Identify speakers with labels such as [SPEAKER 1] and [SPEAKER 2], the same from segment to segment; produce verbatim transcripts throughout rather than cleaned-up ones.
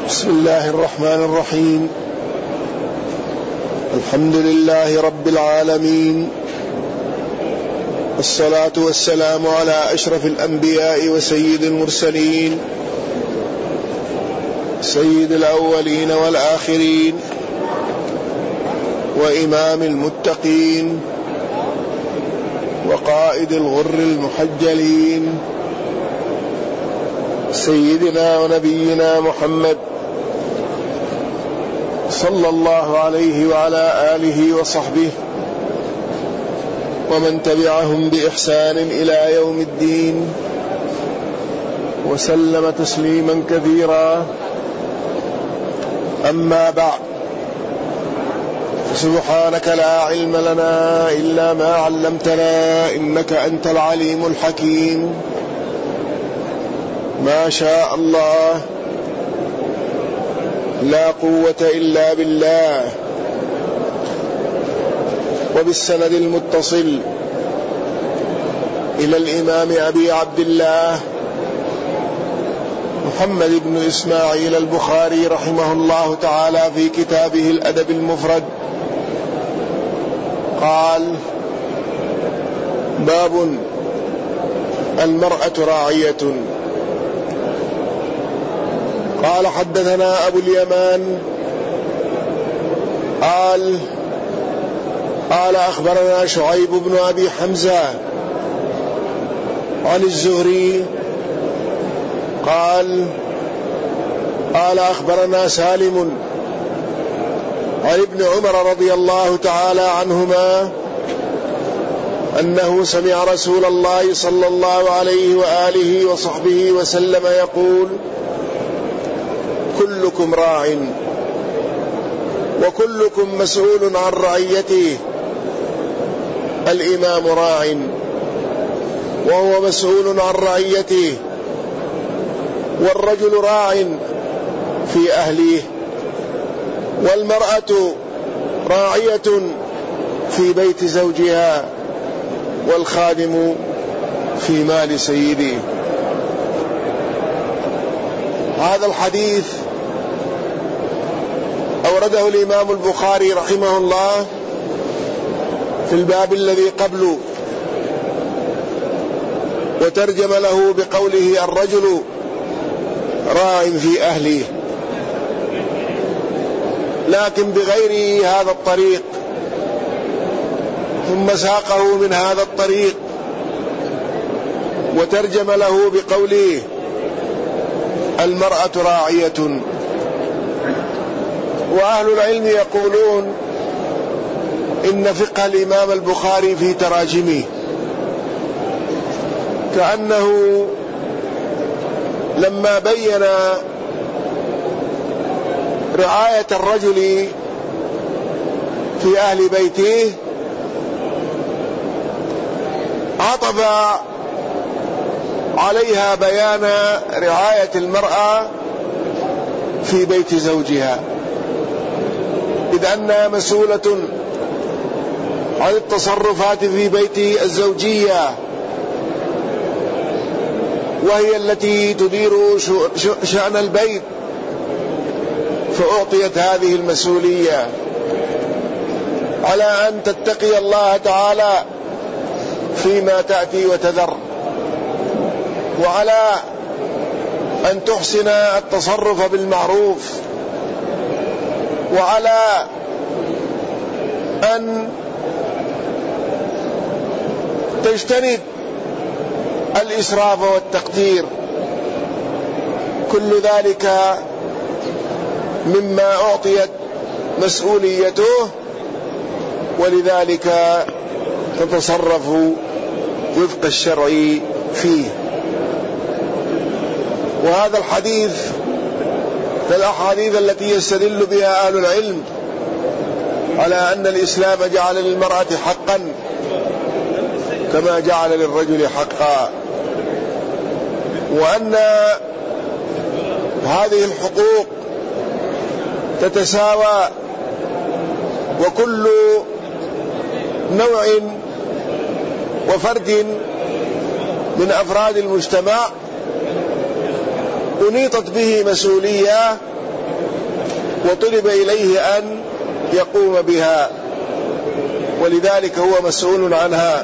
[SPEAKER 1] بسم الله الرحمن الرحيم. الحمد لله رب العالمين، والصلاة والسلام على أشرف الأنبياء وسيد المرسلين، سيد الأولين والآخرين، وإمام المتقين، وقائد الغر المحجلين، سيدنا ونبينا محمد صلى الله عليه وعلى آله وصحبه ومن تبعهم بإحسان إلى يوم الدين، وسلم تسليما كثيرا. أما بعد، سبحانك لا علم لنا إلا ما علمتنا إنك أنت العليم الحكيم. ما شاء الله لا قوة إلا بالله. وبالسند المتصل إلى الإمام أبي عبد الله محمد بن إسماعيل البخاري رحمه الله تعالى في كتابه الأدب المفرد قال: باب المرأة راعية. قال: حدثنا أبو اليمان قال قال أخبرنا شعيب بن أبي حمزة عن الزهري قال قال أخبرنا سالم عن ابن عمر رضي الله تعالى عنهما أنه سمع رسول الله صلى الله عليه وآله وصحبه وسلم يقول: كلكم راع وكلكم مسؤول عن رعيته. الإمام راع وهو مسؤول عن رعيته، والرجل راع في أهله، والمرأة راعية في بيت زوجها، والخادم في مال سيده. هذا الحديث أورده الإمام البخاري رحمه الله في الباب الذي قبله، وترجم له بقوله: الرجل راع في أهله، لكن بغير هذا الطريق، ثم ساقه من هذا الطريق وترجم له بقوله: المرأة راعية. وأهل العلم يقولون إن فقه الإمام البخاري في تراجمه كأنه لما بين رعاية الرجل في أهل بيته عطف عليها بيان رعاية المرأة في بيت زوجها، إذ أنها مسؤولة عن التصرفات في بيت الزوجية، وهي التي تدير شأن البيت، فأعطيت هذه المسؤولية على أن تتقي الله تعالى فيما تأتي وتذر، وعلى أن تحسن التصرف بالمعروف، وعلى أن تجتنب الإسراف والتقتير. كل ذلك مما أعطيت مسؤوليته، ولذلك تتصرف وفق الشرع فيه. وهذا الحديث الأحاديث التي يستدل بها أهل العلم على أن الإسلام جعل للمرأة حقا كما جعل للرجل حقا، وأن هذه الحقوق تتساوى، وكل نوع وفرد من أفراد المجتمع أنيطت به مسؤولية وطلب إليه أن يقوم بها، ولذلك هو مسؤول عنها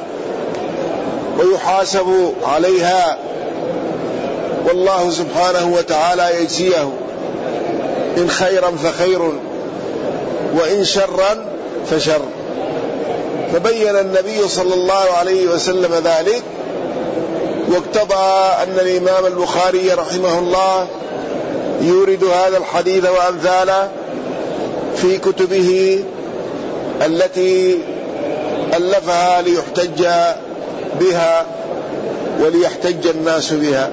[SPEAKER 1] ويحاسب عليها، والله سبحانه وتعالى يجزيه إن خيرا فخير وإن شرا فشر. فبين النبي صلى الله عليه وسلم ذلك، واقتضى أن الإمام البخاري رحمه الله يورد هذا الحديث وأمثاله في كتبه التي ألفها ليحتج بها وليحتج الناس بها.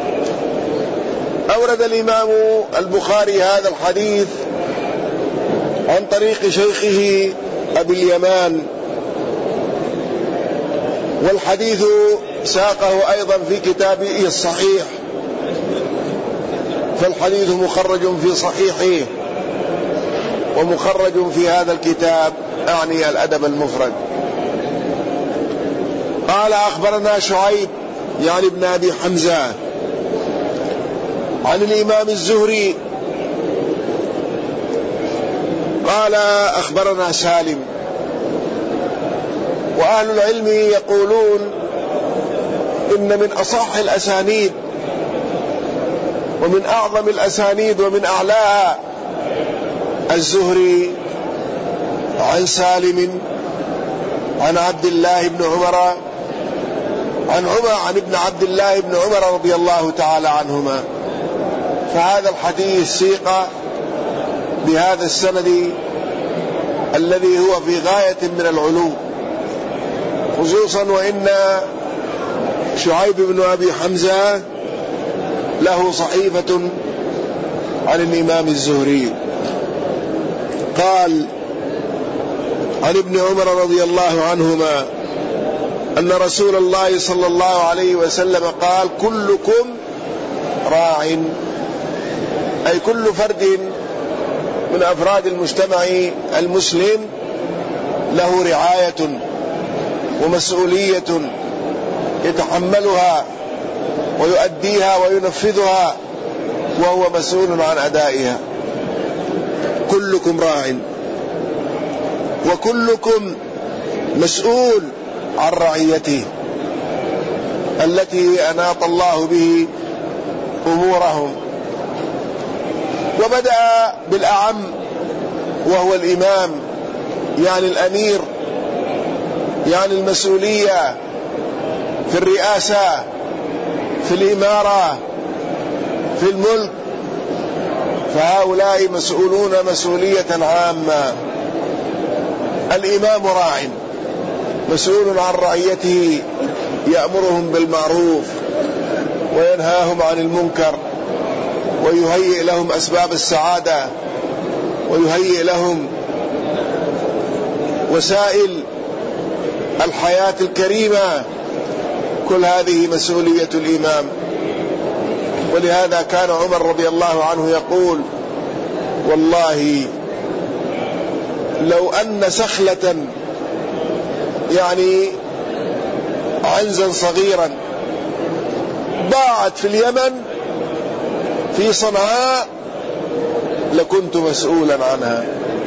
[SPEAKER 1] أورد الإمام البخاري هذا الحديث عن طريق شيخه أبي اليمان، والحديث ساقه أيضا في كتابه الصحيح، فالحديث مخرج في صحيحه ومخرج في هذا الكتاب، أعني الأدب المفرد. قال أخبرنا شعيب يعني ابن أبي حمزة عن الإمام الزهري قال أخبرنا سالم. وأهل العلم يقولون إن من أصح الأسانيد ومن أعظم الأسانيد ومن أعلاها الزهري عن سالم عن عبد الله بن عمر عن عمر عن ابن عبد الله بن عمر رضي الله تعالى عنهما. فهذا الحديث سيق بهذا السند الذي هو في غاية من العلو، خصوصا وإن شعيب بن أبي حمزة له صحيفة عن الإمام الزهري. قال عن ابن عمر رضي الله عنهما أن رسول الله صلى الله عليه وسلم قال: كلكم راع، أي كل فرد من أفراد المجتمع المسلم له رعاية ومسؤولية يتحملها ويؤديها وينفذها، وهو مسؤول عن أدائها. كلكم راع وكلكم مسؤول عن رعيته التي أناط الله به أمورهم. وبدأ بالأعم وهو الإمام، يعني الأمير، يعني المسؤولية في الرئاسة، في الإمارة، في الملك، فهؤلاء مسؤولون مسؤولية عامة. الإمام راع مسؤول عن رعيته، يأمرهم بالمعروف وينهاهم عن المنكر ويهيئ لهم أسباب السعادة ويهيئ لهم وسائل الحياة الكريمة. كل هذه مسؤولية الإمام. ولهذا كان عمر رضي الله عنه يقول: والله لو أن سخلة، يعني عنزا صغيرا، ضاعت في اليمن في صنعاء لكنت مسؤولا عنها.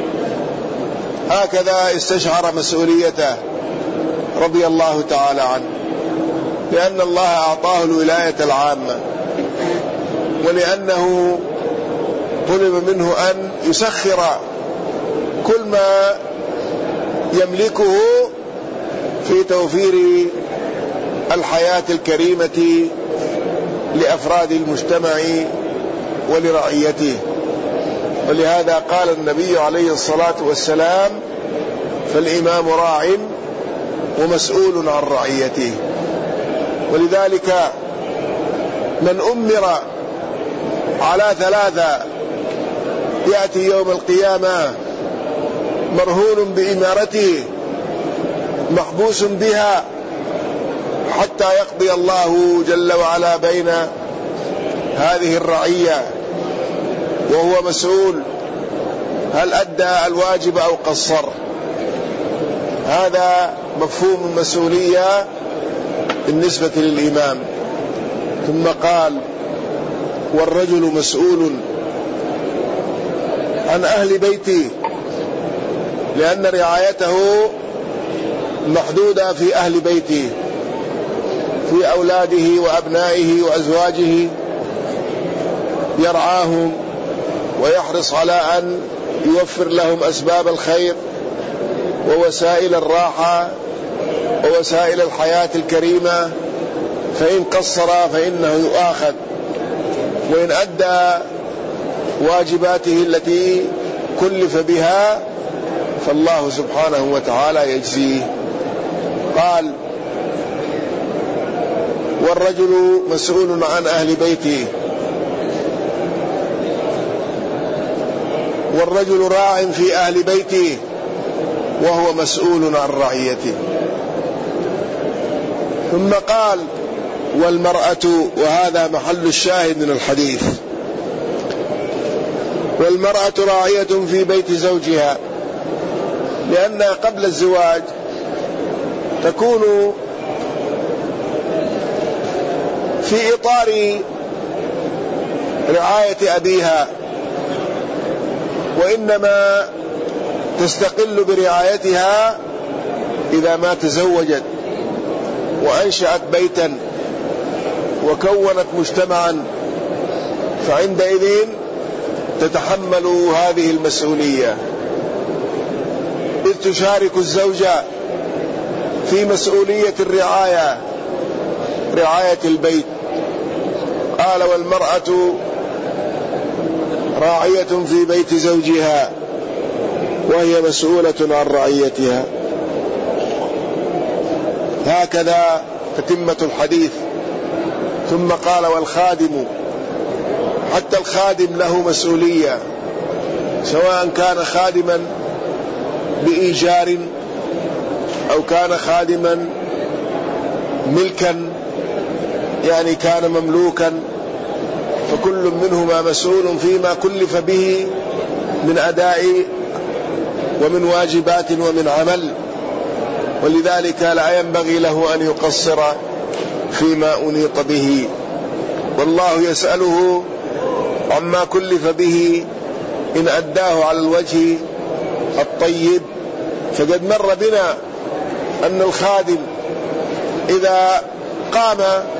[SPEAKER 1] هكذا استشعر مسؤوليته رضي الله تعالى عنه، لأن الله أعطاه الولاية العامة، ولأنه طلب منه أن يسخر كل ما يملكه في توفير الحياة الكريمة لأفراد المجتمع ولرعيته. ولهذا قال النبي عليه الصلاة والسلام: فالإمام راع ومسؤول عن رعيته. ولذلك من أمر على ثلاثة يأتي يوم القيامة مرهون بإمارته محبوس بها حتى يقضي الله جل وعلا بين هذه الرعية، وهو مسؤول هل أدى الواجب أو قصر. هذا مفهوم المسؤولية بالنسبة للإمام. ثم قال: والرجل مسؤول عن أهل بيته، لأن رعايته محدودة في أهل بيته، في أولاده وأبنائه وأزواجه، يرعاهم ويحرص على أن يوفر لهم أسباب الخير ووسائل الراحة ووسائل الحياة الكريمة، فإن قصر فإنه يؤاخذ، وإن أدى واجباته التي كلف بها فالله سبحانه وتعالى يجزيه. قال: والرجل مسؤول عن أهل بيته، والرجل راع في أهل بيته وهو مسؤول عن رعيته. ثم قال: والمرأة، وهذا محل الشاهد من الحديث، والمرأة راعية في بيت زوجها، لأنها قبل الزواج تكون في إطار رعاية أبيها، وإنما تستقل برعايتها إذا ما تزوجت وأنشأت بيتا وكونت مجتمعا، فعندئذ تتحمل هذه المسؤولية، إذ تشارك الزوجة في مسؤولية الرعاية، رعاية البيت. قال: والمرأة راعية في بيت زوجها وهي مسؤولة عن رعيتها. هكذا تتمة الحديث. ثم قال: والخادم، حتى الخادم له مسؤولية، سواء كان خادما بإيجار أو كان خادما ملكا، يعني كان مملوكا، فكل منهما مسؤول فيما كلف به من أداء ومن واجبات ومن عمل، ولذلك لا ينبغي له أن يقصر فيما أنيط به، والله يسأله عما كلف به إن أداه على الوجه الطيب. فقد مر بنا أن الخادم إذا قام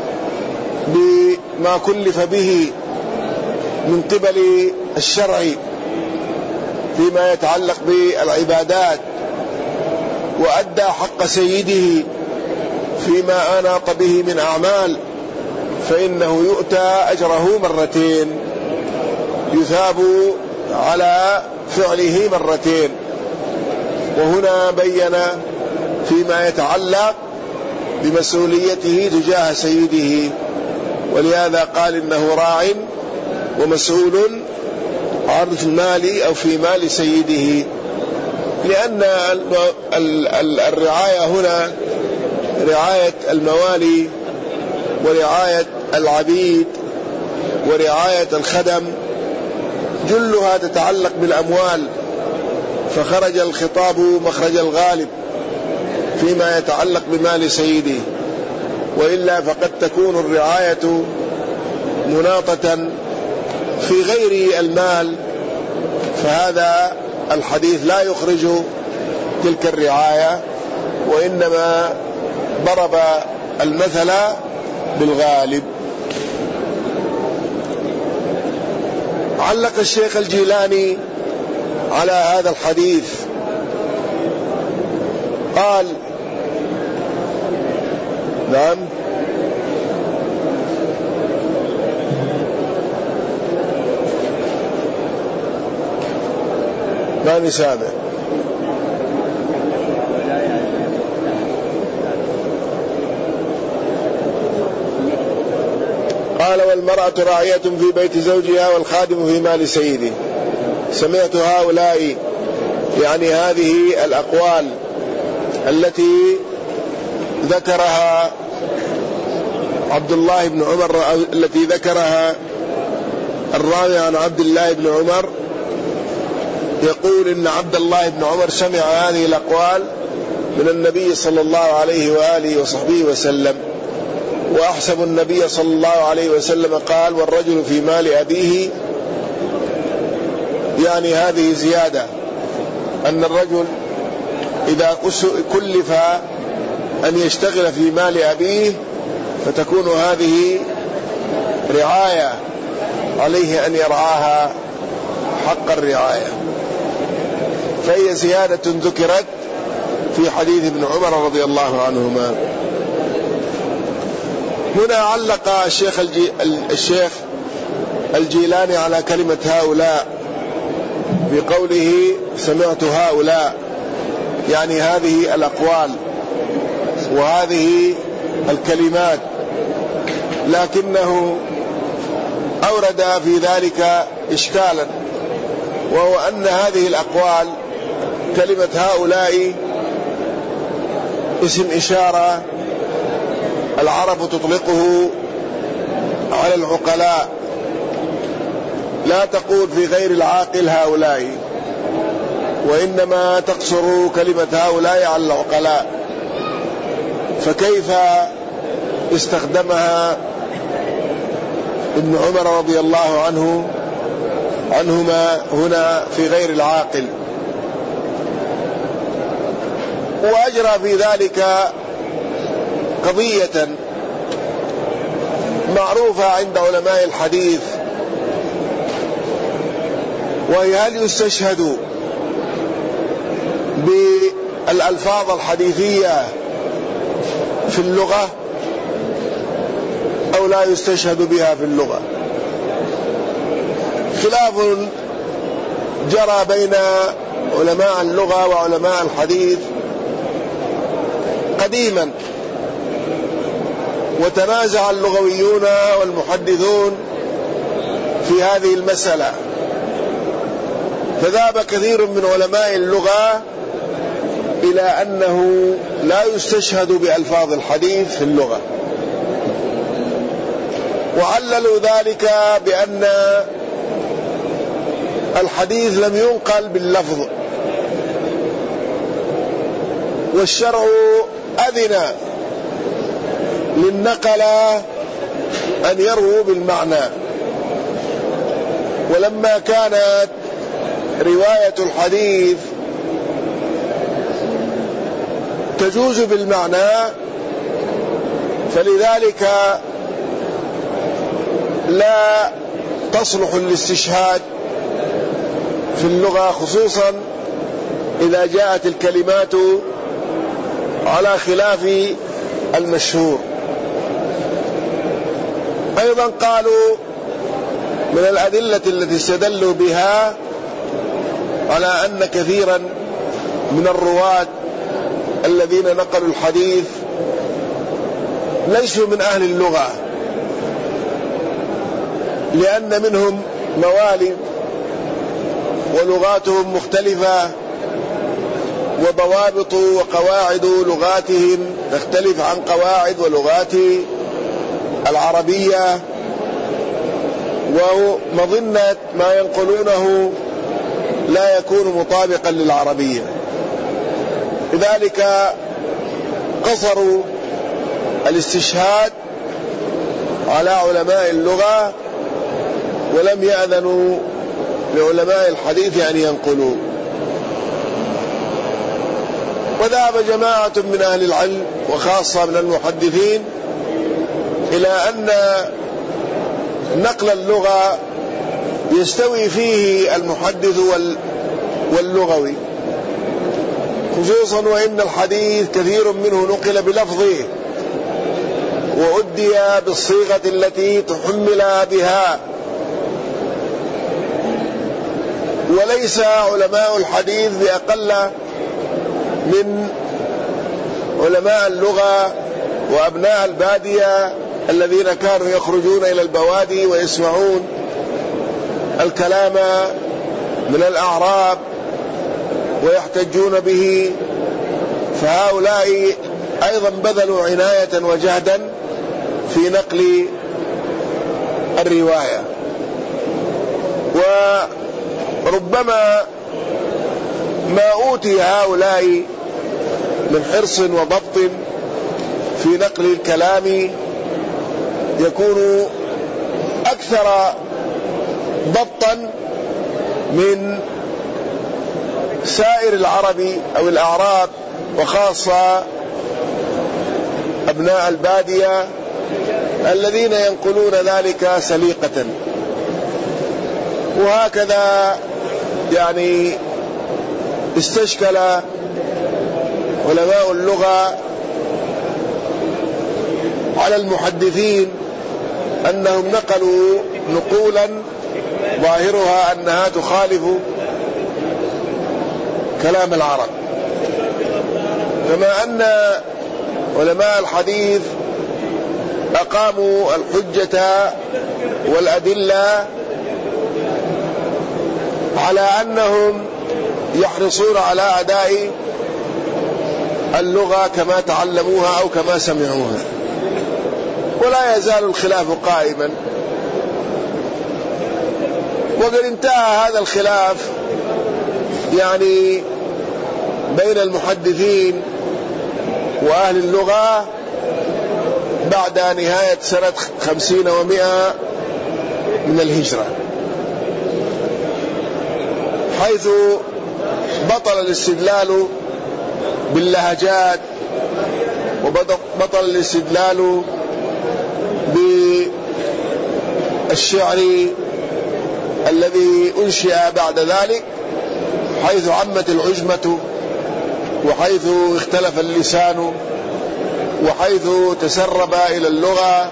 [SPEAKER 1] بما كلف به من قبل الشرع فيما يتعلق بالعبادات، وأدى حق سيده فيما أناط به من أعمال، فإنه يؤتى أجره مرتين، يثاب على فعله مرتين. وهنا بين فيما يتعلق بمسؤوليته تجاه سيده، ولهذا قال إنه راع ومسؤول عن المال أو في مال سيده، لأن الرعاية هنا رعاية الموالي ورعاية العبيد ورعاية الخدم جلها تتعلق بالأموال، فخرج الخطاب مخرج الغالب فيما يتعلق بمال سيده، وإلا فقد تكون الرعاية مناطة في غير المال، فهذا الحديث لا يخرج تلك الرعاية، وإنما ضرب المثل بالغالب. علق الشيخ الجيلاني على هذا الحديث، قال: نعم ما نسامع. قال: والمرأة راعية في بيت زوجها والخادم في مال سيده. سمعت هؤلاء، يعني هذه الأقوال التي ذكرها عبد الله بن عمر، التي ذكرها الراوي عن عبد الله بن عمر، يقول إن عبد الله بن عمر سمع هذه الأقوال من النبي صلى الله عليه وآله وصحبه وسلم، وأحسب النبي صلى الله عليه وسلم قال: والرجل في مال أبيه يعني هذه زيادة، أن الرجل إذا كلف أن يشتغل في مال أبيه فتكون هذه رعاية عليه أن يرعاها حق الرعاية، فهي زيادة ذكرت في حديث ابن عمر رضي الله عنهما. هنا علق الشيخ, الجي الشيخ الجيلاني على كلمة هؤلاء بقوله سمعت هؤلاء، يعني هذه الأقوال وهذه الكلمات، لكنه أورد في ذلك إشكالا، وهو أن هذه الأقوال كلمة هؤلاء اسم إشارة العرب تطلقه على العقلاء، لا تقول في غير العاقل هؤلاء، وإنما تقصر كلمة هؤلاء على العقلاء، فكيف استخدمها ابن عمر رضي الله عنه عنهما هنا في غير العاقل؟ وأجرى في ذلك قضية معروفة عند علماء الحديث، وهي هل يستشهد بالألفاظ الحديثية في اللغة أو لا يستشهد بها في اللغة؟ خلاف جرى بين علماء اللغة وعلماء الحديث قديما، وتنازع اللغويون والمحدثون في هذه المسألة، فذهب كثير من علماء اللغة إلى أنه لا يستشهد بألفاظ الحديث في اللغة، وعللوا ذلك بأن الحديث لم ينقل باللفظ، والشرع أذن للنقلة أن يرووا بالمعنى، ولما كانت رواية الحديث تجوز بالمعنى فلذلك لا تصلح الاستشهاد في اللغة، خصوصا إذا جاءت الكلمات على خلاف المشهور. أيضا قالوا من الأدلة التي استدلوا بها على أن كثيرا من الرواة الذين نقلوا الحديث ليسوا من أهل اللغة، لأن منهم موالي ولغاتهم مختلفة، وضوابط وقواعد لغاتهم تختلف عن قواعد ولغات العربية، ومظنة ما ينقلونه لا يكون مطابقا للعربية، لذلك قصروا الاستشهاد على علماء اللغة ولم يأذنوا لعلماء الحديث أن ينقلوا. وذهب جماعة من أهل العلم وخاصة من المحدثين إلى أن نقل اللغة يستوي فيه المحدث واللغوي، خصوصا وإن الحديث كثير منه نقل بلفظه وأدي بالصيغة التي تحمل بها، وليس علماء الحديث بأقل من علماء اللغة وأبناء البادية الذين كانوا يخرجون إلى البوادي ويسمعون الكلام من الأعراب ويحتجون به، فهؤلاء أيضا بذلوا عناية وجهدا في نقل الرواية. وربما ما أوتي هؤلاء من حرص وضبط في نقل الكلام يكون أكثر ضبطا من سائر العرب أو الأعراب، وخاصة أبناء البادية الذين ينقلون ذلك سليقة. وهكذا يعني استشكل علماء اللغة على المحدثين أنهم نقلوا نقولا ظاهرها أنها تخالف كلام العرب، كما أن علماء الحديث أقاموا الحجة والأدلة على أنهم يحرصون على أداء اللغة كما تعلموها أو كما سمعوها، ولا يزال الخلاف قائما. وقد انتهى هذا الخلاف يعني بين المحدثين وأهل اللغة بعد نهاية سنة خمسين ومئة من الهجرة، حيث بطل الاستدلال باللهجات، وبطل الاستدلال بالشعر الذي أنشئ بعد ذلك، حيث عمت العجمة، وحيث اختلف اللسان، وحيث تسرب إلى اللغة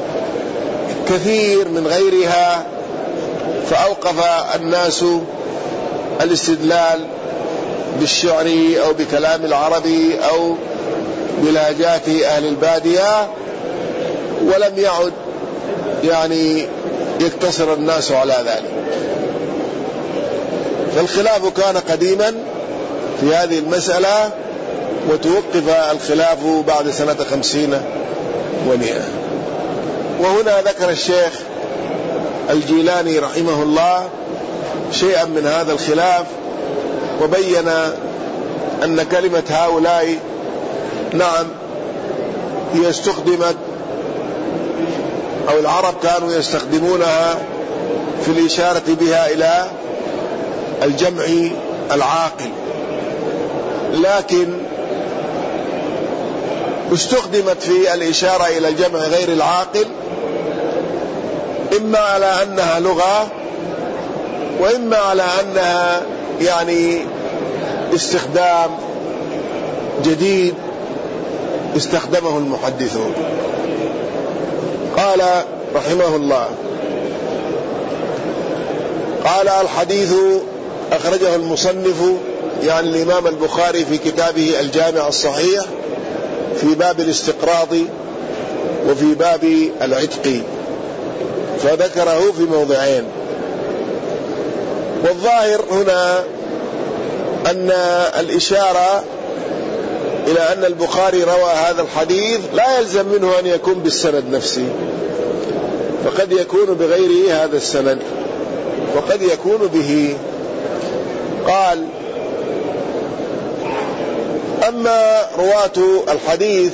[SPEAKER 1] كثير من غيرها، فأوقف الناس الاستدلال بالشعر أو بكلام العربي أو بلهجات أهل البادية، ولم يعد يعني يقتصر الناس على ذلك. فالخلاف كان قديما في هذه المسألة، وتوقف الخلاف بعد سنة خمسين ومئة. وهنا ذكر الشيخ الجيلاني رحمه الله شيئا من هذا الخلاف، وبين أن كلمة هؤلاء نعم هي استخدمت، أو العرب كانوا يستخدمونها في الإشارة بها إلى الجمع العاقل، لكن استخدمت في الإشارة إلى الجمع غير العاقل إما على أنها لغة، وإما على أنها يعني استخدام جديد استخدمه المحدثون. قال رحمه الله: قال: الحديث أخرجه المصنف يعني الإمام البخاري في كتابه الجامع الصحيح في باب الاستقراض وفي باب العتق، فذكره في موضعين. والظاهر هنا أن الإشارة إلى أن البخاري روى هذا الحديث لا يلزم منه أن يكون بالسند نفسه، فقد يكون بغيره هذا السند، وقد يكون به. قال: أما رواة الحديث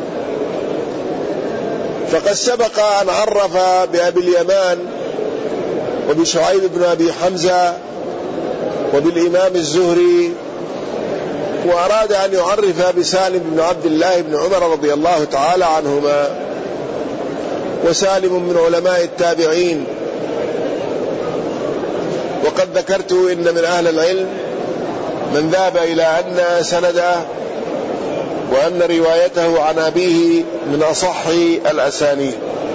[SPEAKER 1] فقد سبق أن عرف بأبي اليمان وبشعيب بن أبي حمزة وبالإمام الزهري، وأراد أن يعرف بسالم بن عبد الله بن عمر رضي الله تعالى عنهما. وسالم من علماء التابعين، وقد ذكرت إن من أهل العلم من ذهب إلى أن سنده وأن روايته عن أبيه من أصح الأسانيد.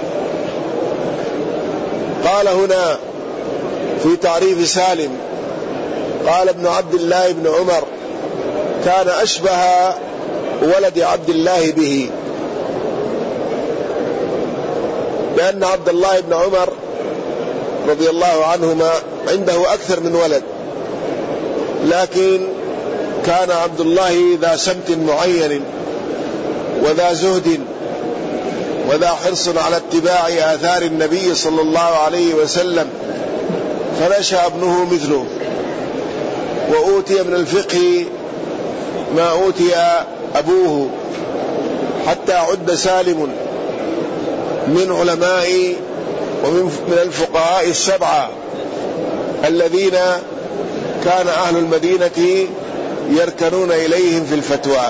[SPEAKER 1] قال هنا في تعريف سالم: قال ابن عبد الله بن عمر كان أشبه ولد عبد الله به، لأن عبد الله بن عمر رضي الله عنهما عنده أكثر من ولد، لكن كان عبد الله ذا سمت معين وذا زهد وذا حرص على اتباع آثار النبي صلى الله عليه وسلم، فنشأ ابنه مثله، وأوتي من الفقه ما أوتي أبوه، حتى عد سالم من علماء ومن الفقهاء السبعة الذين كان أهل المدينة يركنون إليهم في الفتوى.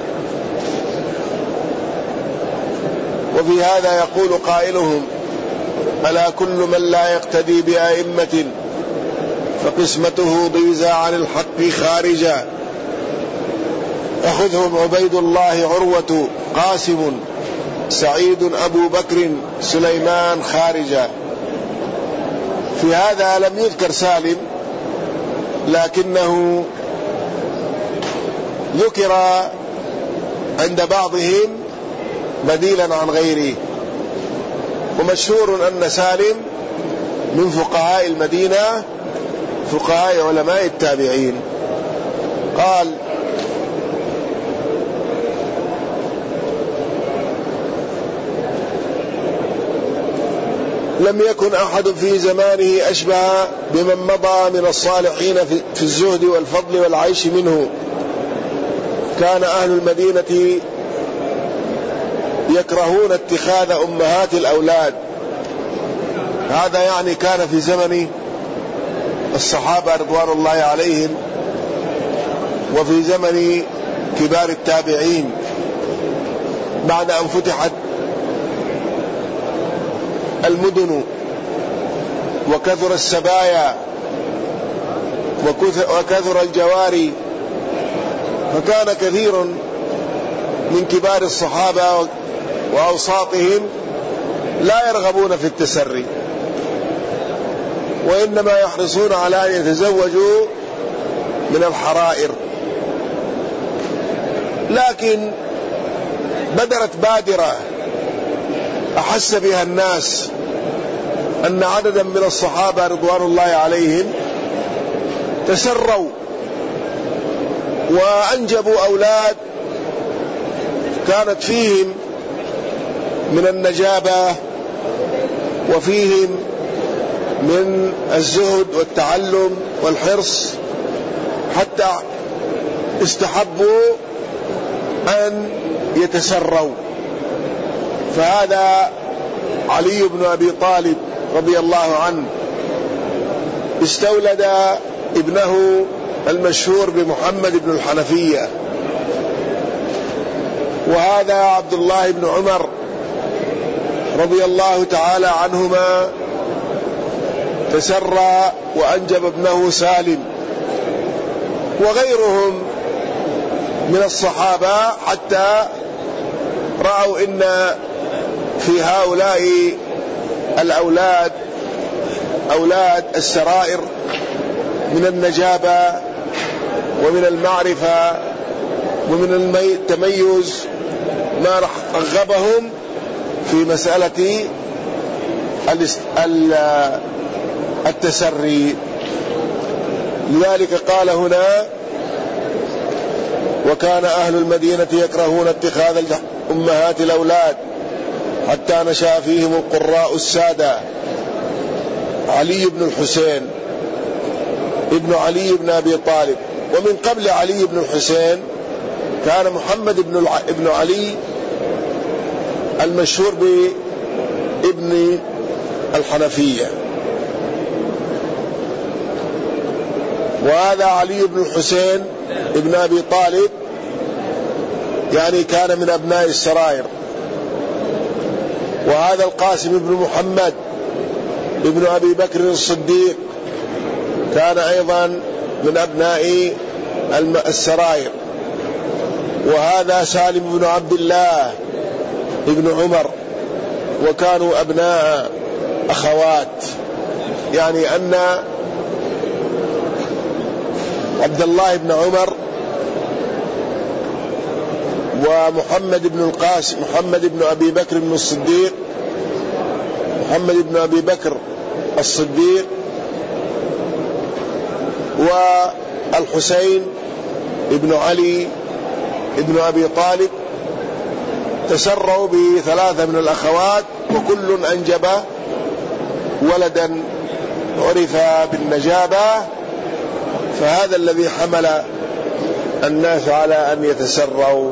[SPEAKER 1] وفي هذا يقول قائلهم: ألا كل من لا يقتدي بأئمة فقسمته ضيزى عن الحق خارجا، أخذهم عبيد الله عروة قاسم سعيد أبو بكر سليمان خارجا. في هذا لم يذكر سالم، لكنه ذكر عند بعضهم بديلا عن غيره. ومشهور أن سالم من فقهاء المدينة، فقهاء علماء التابعين. قال: لم يكن أحد في زمانه أشبه بمن مضى من الصالحين في الزهد والفضل والعيش منه. كان أهل المدينة يكرهون اتخاذ أمهات الأولاد. هذا يعني كان في زمن الصحابة رضوان الله عليهم، وفي زمن كبار التابعين بعد أن فتحت المدن وكثر السبايا وكثر الجواري، فكان كثير من كبار الصحابة وأوساطهم لا يرغبون في التسري، وإنما يحرصون على أن يتزوجوا من الحرائر. لكن بدرت بادرة أحس بها الناس أن عددا من الصحابة رضوان الله عليهم تسروا وأنجبوا أولاد كانت فيهم من النجابة وفيهم من الزهد والتعلم والحرص، حتى استحبوا أن يتسروا. فهذا علي بن أبي طالب رضي الله عنه استولد ابنه المشهور بمحمد بن الحنفية، وهذا عبد الله بن عمر رضي الله تعالى عنهما تسرى وأنجب ابنه سالم، وغيرهم من الصحابة، حتى رأوا إن في هؤلاء الأولاد أولاد السرائر من النجابة ومن المعرفة ومن التميز ما رغبهم في مسألة التسري. لذلك قال هنا: وكان أهل المدينة يكرهون اتخاذ أمهات الأولاد حتى نشأ فيهم القراء السادة. علي بن الحسين ابن علي بن أبي طالب، ومن قبل علي بن الحسين كان محمد بن ابن علي المشهور بابن الحنفية، وهذا علي بن الحسين ابن أبي طالب يعني كان من أبناء السرائر. وهذا القاسم بن محمد ابن أبي بكر الصديق كان أيضا من أبناء السرائر. وهذا سالم بن عبد الله ابن عمر، وكانوا أبناء أخوات، يعني أن عبد الله بن عمر ومحمد بن القاسم محمد بن أبي بكر بن الصديق محمد بن أبي بكر الصديق والحسين ابن علي ابن أبي طالب تسروا بثلاثة من الأخوات، وكل أنجب ولدا عرف بالنجابة، فهذا الذي حمل الناس على أن يتسروا.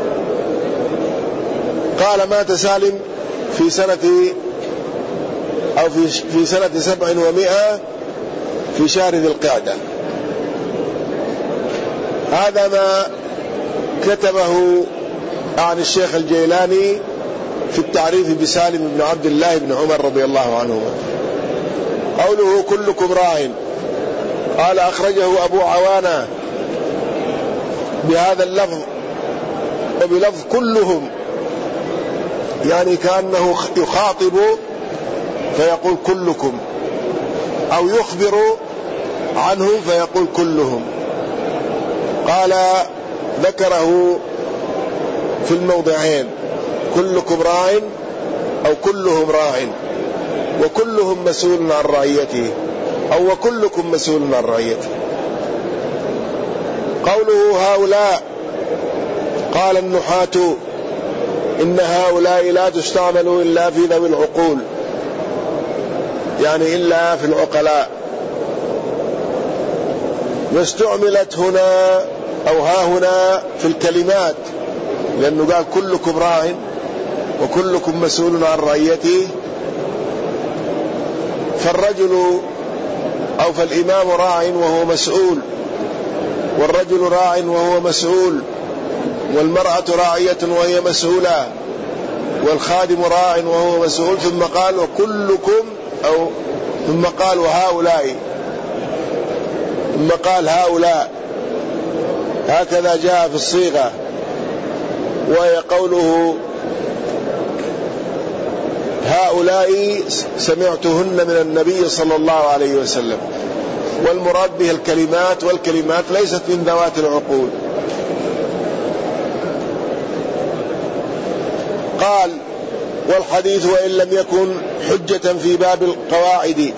[SPEAKER 1] قال: مات سالم في سنة أو في في سنة سبع ومائة في شهر ذي القعدة. هذا ما كتبه عن الشيخ الجيلاني في التعريف بسالم بن عبد الله بن عمر رضي الله عنهما. قوله كلكم راع، قال أخرجه أبو عوانة بهذا اللفظ وبلفظ كلهم، يعني كأنه يخاطب فيقول كلكم، أو يخبر عنهم فيقول كلهم. قال ذكره في الموضعين، كلكم راع أو كلهم راع، وكلهم مسؤول عن رعيته، أو وكلكم مسؤول عن رعيته. قوله هؤلاء، قال النحاة إن هؤلاء لا تستعمل إلا في ذوي العقول، يعني إلا في العقلاء. واستعملت هنا أو ها هنا في الكلمات، لأنه قال كلكم راع وكلكم مسؤول عن رعيته، فالرجل أو فالإمام راع وهو مسؤول، والرجل راع وهو مسؤول، والمرأة راعية وهي مسؤولة، والخادم راع وهو مسؤول. ثم قال وكلكم، أو ثم قال وهؤلاء، ثم قال هؤلاء، هكذا جاء في الصيغة. وهي قوله هؤلاء سمعتهن من النبي صلى الله عليه وسلم، والمراد به الكلمات، والكلمات ليست من ذوات العقول. قال والحديث وإن لم يكن حجة في باب القواعد،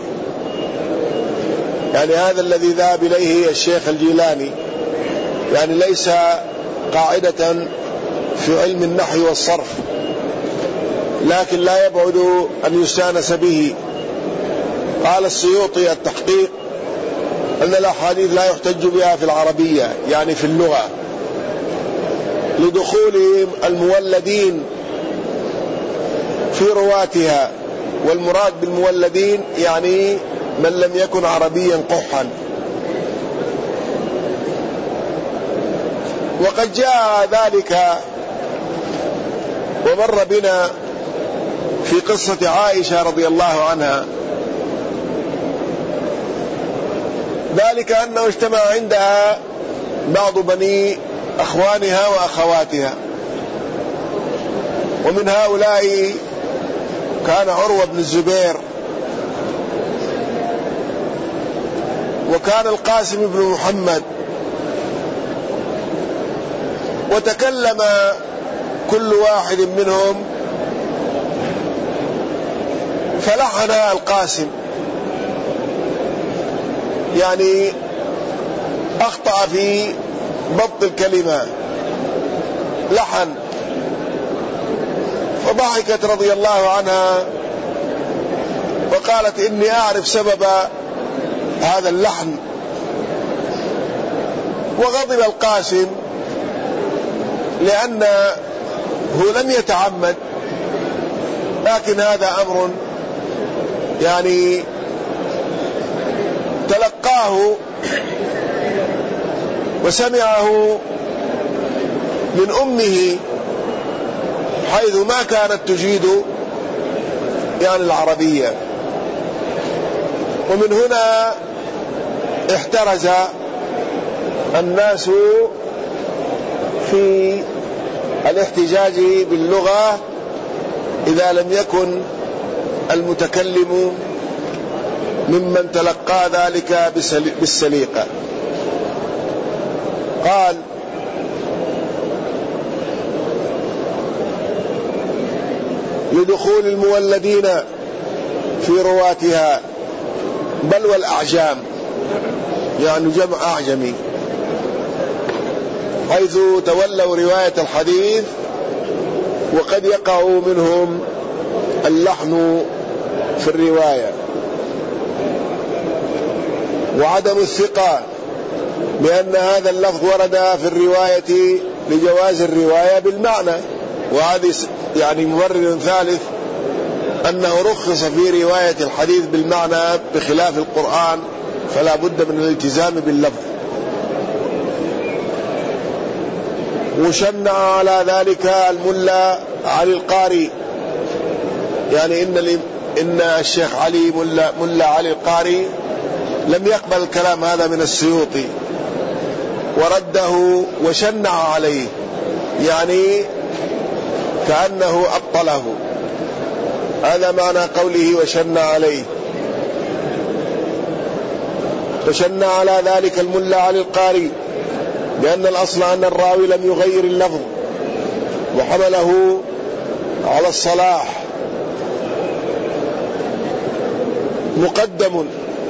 [SPEAKER 1] يعني هذا الذي ذهب إليه الشيخ الجيلاني، يعني ليس قاعدة في علم النحو والصرف، لكن لا يبعد أن يستانس به. قال السيوطي التحقيق أن الأحاديث لا يحتج بها في العربية، يعني في اللغة، لدخول المولدين في رواتها، والمراد بالمولدين يعني من لم يكن عربيا قحا. وقد جاء ذلك ومر بنا في قصة عائشة رضي الله عنها، ذلك أنه اجتمع عندها بعض بني أخوانها وأخواتها، ومن هؤلاء كان عروة بن الزبير، وكان القاسم بن محمد، وتكلم كل واحد منهم فلحن القاسم، يعني أخطأ في ضبط الكلمة، لحن. فضحكت رضي الله عنها وقالت إني أعرف سبب هذا اللحن. وغضب القاسم لأنه لم يتعمد، لكن هذا أمر يعني تلقاه وسمعه من أمه، حيث ما كانت تجيد يعني العربية. ومن هنا احترز الناس في الاحتجاج باللغة إذا لم يكن المتكلم ممن تلقى ذلك بالسليقة. قال لدخول المولدين في رواتها، بل والأعجام، يعني جمع أعجمي، حيث تولوا رواية الحديث، وقد يقع منهم اللحن في الرواية. وعدم الثقة بأن هذا اللفظ ورد في الرواية لجواز الرواية بالمعنى، وهذه يعني مبرر ثالث أنه رخص في رواية الحديث بالمعنى بخلاف القرآن، فلا بد من الالتزام باللفظ. وشنع على ذلك الملا علي القاري، يعني إن إن الشيخ علي ملا, ملا علي القاري لم يقبل الكلام هذا من السيوطي ورده وشنع عليه، يعني كأنه أبطله. هذا معنى قوله وشنع عليه. وشنع على ذلك الملا علي القاري لأن الأصل أن الراوي لم يغير اللفظ وحمله على الصلاح مقدم،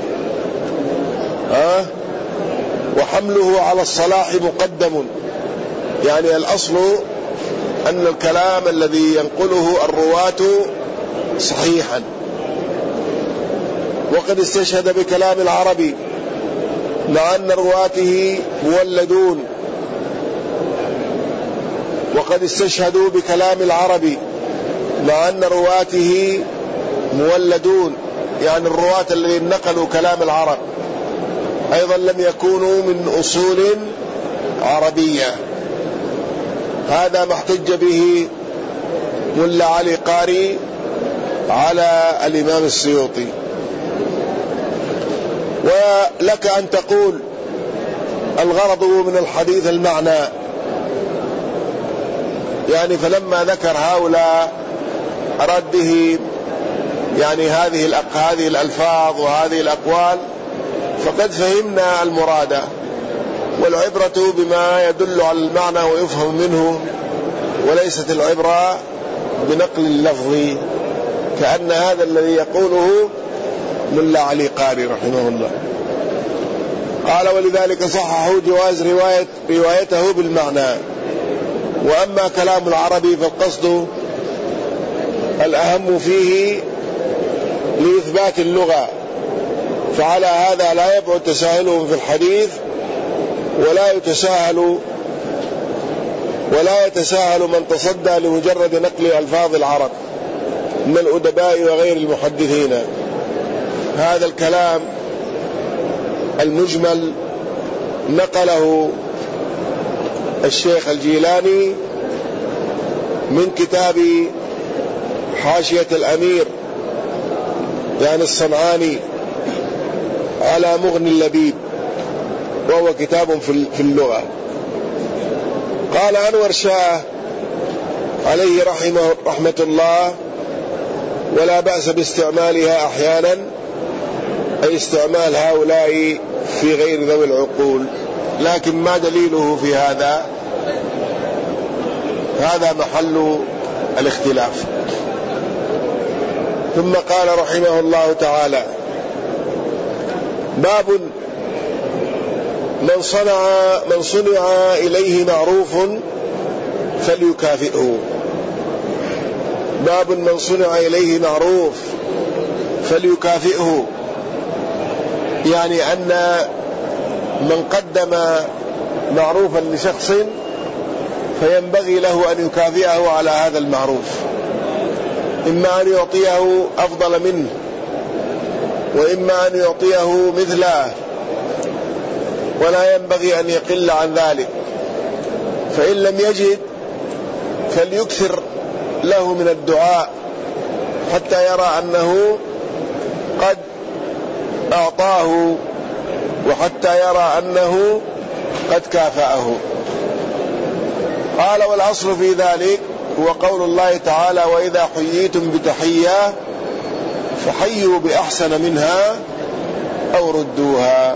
[SPEAKER 1] ها وحمله على الصلاح مقدم، يعني الأصل أن الكلام الذي ينقله الرواة صحيحا. وقد استشهد بكلام العربي مع أن رواته مولدون، وقد استشهدوا بكلام العربي مع أن رواته مولدون، يعني الرواة الذين نقلوا كلام العرب أيضا لم يكونوا من أصول عربية. هذا ما احتج به ملا علي قاري على الإمام السيوطي. ولك أن تقول الغرض من الحديث المعنى، يعني فلما ذكر هؤلاء أراد به يعني هذه هذه الألفاظ وهذه الأقوال، فقد فهمنا المراد، والعبرة بما يدل على المعنى ويفهم منه، وليست العبرة بنقل اللفظ كأن هذا الذي يقوله ملا علي قاري رحمه الله. قال ولذلك صححوا جواز رواية روايته بالمعنى. وأما كلام العربي فالقصد الأهم فيه لإثبات اللغة، فعلى هذا لا يبعد تساهلهم في الحديث، ولا يتساهل ولا يتساهل من تصدى لمجرد نقل ألفاظ العرب من الأدباء وغير المحدثين. هذا الكلام المجمل نقله الشيخ الجيلاني من كتاب حاشية الأمير يعني الصنعاني على مغني اللبيب، وهو كتاب في اللغة. قال أنور شاه عليه رحمه رحمة الله: ولا بأس باستعمالها أحيانا، أي استعمال هؤلاء في غير ذوي العقول. لكن ما دليله في هذا؟ هذا محل الاختلاف. ثم قال رحمه الله تعالى: باب من صنع من صنع إليه معروف فليكافئه. باب من صنع إليه معروف فليكافئه، يعني أن من قدم معروفا لشخص فينبغي له أن يكافئه على هذا المعروف، إما أن يعطيه أفضل منه، وإما أن يعطيه مثله، ولا ينبغي أن يقل عن ذلك. فإن لم يجد فليكثر له من الدعاء حتى يرى أنه قد أعطاه، وحتى يرى أنه قد كافأه. قال: والأصل في ذلك هو قول الله تعالى: وإذا حييتم بتحية فحيوا بأحسن منها أو ردوها.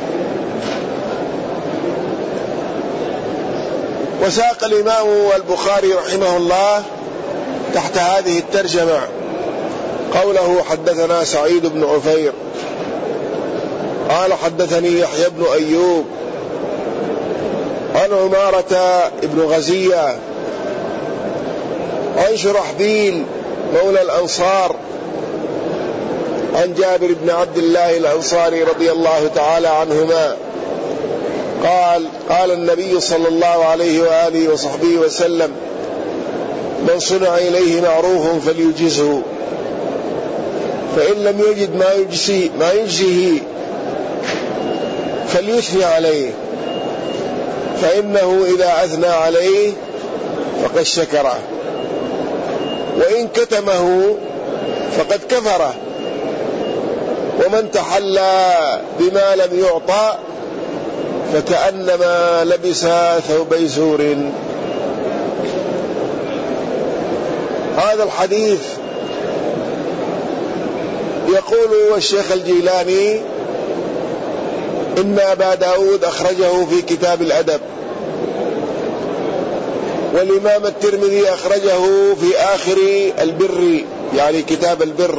[SPEAKER 1] وساق الإمام البخاري رحمه الله تحت هذه الترجمة قوله: حدثنا سعيد بن عفير قال حدثني يحيى بن أيوب عن عمارة بن غزية عن شرحبيل مولى الأنصار عن جابر بن عبد الله الأنصاري رضي الله تعالى عنهما قال: قال النبي صلى الله عليه وآله وصحبه وسلم: من صنع إليه معروف فليجزه فإن لم يجد ما يجزي ما يجزيه فليثني عليه، فإنه إذا أثنى عليه فقد شكره، وإن كتمه فقد كفره. ومن تحلى بما لم يعطى فكأنما لبس ثوبي زور. هذا الحديث يقول الشيخ الجيلاني إن أبا داود أخرجه في كتاب الأدب، والإمام الترمذي أخرجه في آخر البر يعني كتاب البر،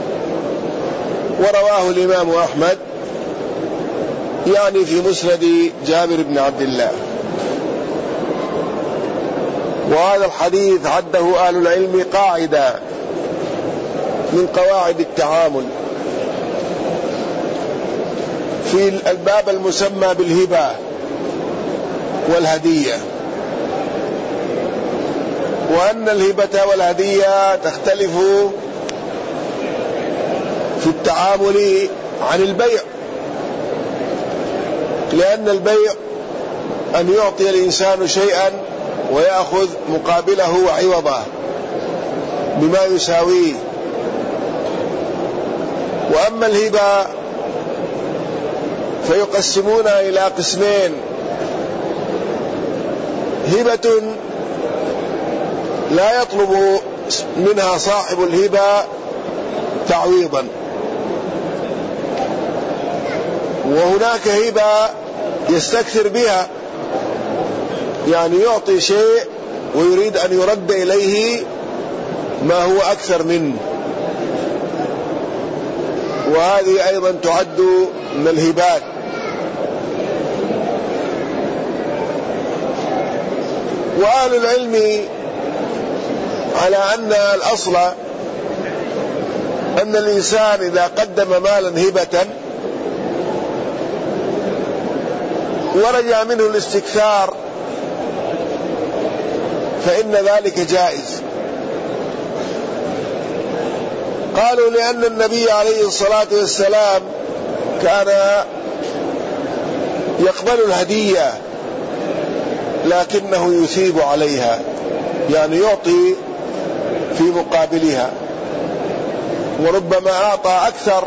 [SPEAKER 1] ورواه الإمام أحمد يعني في مسند جابر بن عبد الله. وهذا الحديث عده أهل العلم قاعدة من قواعد التعامل في الباب المسمى بالهبة والهدية، وأن الهبة والهدية تختلف في التعامل عن البيع، لأن البيع أن يعطي الإنسان شيئا ويأخذ مقابله عوضه بما يساويه. وأما الهبة فيقسمونها إلى قسمين: هبة لا يطلب منها صاحب الهبة تعويضا، وهناك هبة يستكثر بها، يعني يعطي شيء ويريد أن يرد إليه ما هو أكثر منه، وهذه أيضا تعد من الهبات. وأهل العلم على أن الأصل أن الإنسان إذا قدم مالا هبة ورجع منه الاستكثار فإن ذلك جائز. قالوا لأن النبي عليه الصلاة والسلام كان يقبل الهدية لكنه يثيب عليها، يعني يعطي في مقابلها، وربما أعطى أكثر،